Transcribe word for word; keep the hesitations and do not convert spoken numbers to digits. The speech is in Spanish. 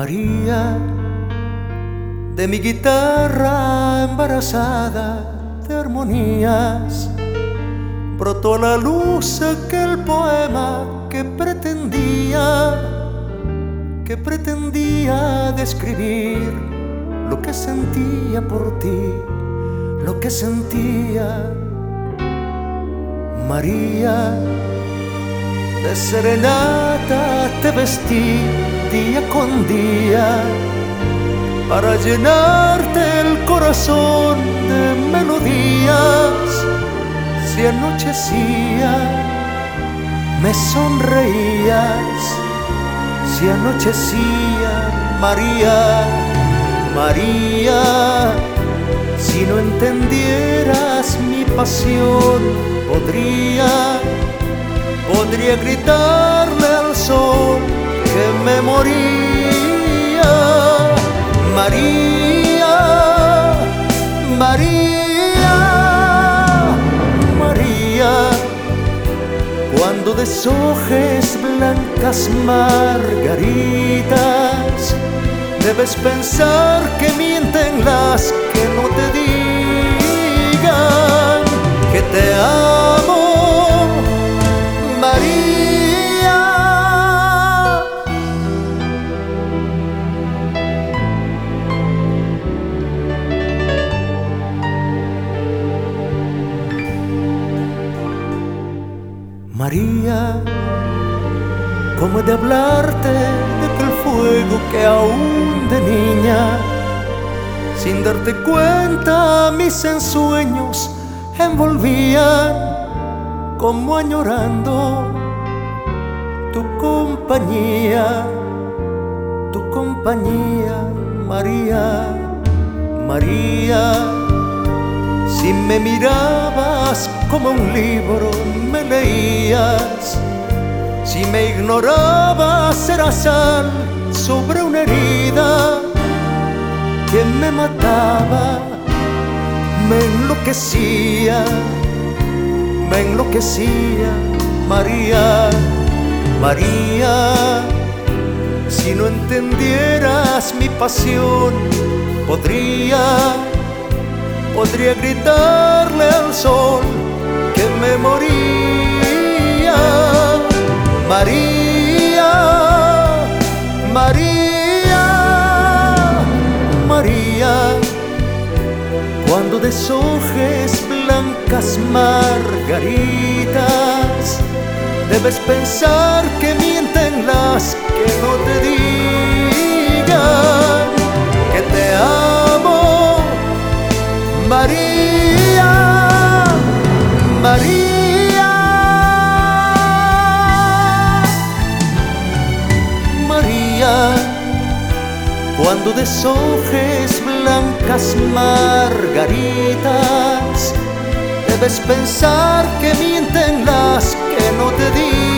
María, de mi guitarra embarazada de armonías, brotó a la luz aquel poema que pretendía, que pretendía describir lo que sentía por ti, lo que sentía. María, de serenata te vestí día con día para llenarte el corazón de melodías. Si anochecía, me sonreías. Si anochecía, María, María, si no entendieras mi pasión, podría, podría gritarle al sol que me moría. María, María, María, cuando deshojes blancas margaritas, debes pensar que mienten las que no te digan que te amo, María. María, ¿cómo he de hablarte de aquel fuego que aún de niña, sin darte cuenta, mis ensueños envolvían, como añorando tu compañía, tu compañía, María, María? Si me mirabas como un libro, me leías. Si me ignorabas, era sal sobre una herida que me mataba, me enloquecía, me enloquecía, María, María. Si no entendieras mi pasión, podría, podría gritarle al sol que me moría. María, María, María, cuando deshojes blancas margaritas, debes pensar que mienten las que no te digan que te amo, María, María. Cuando deshojes blancas margaritas, debes pensar que mienten las que no te digan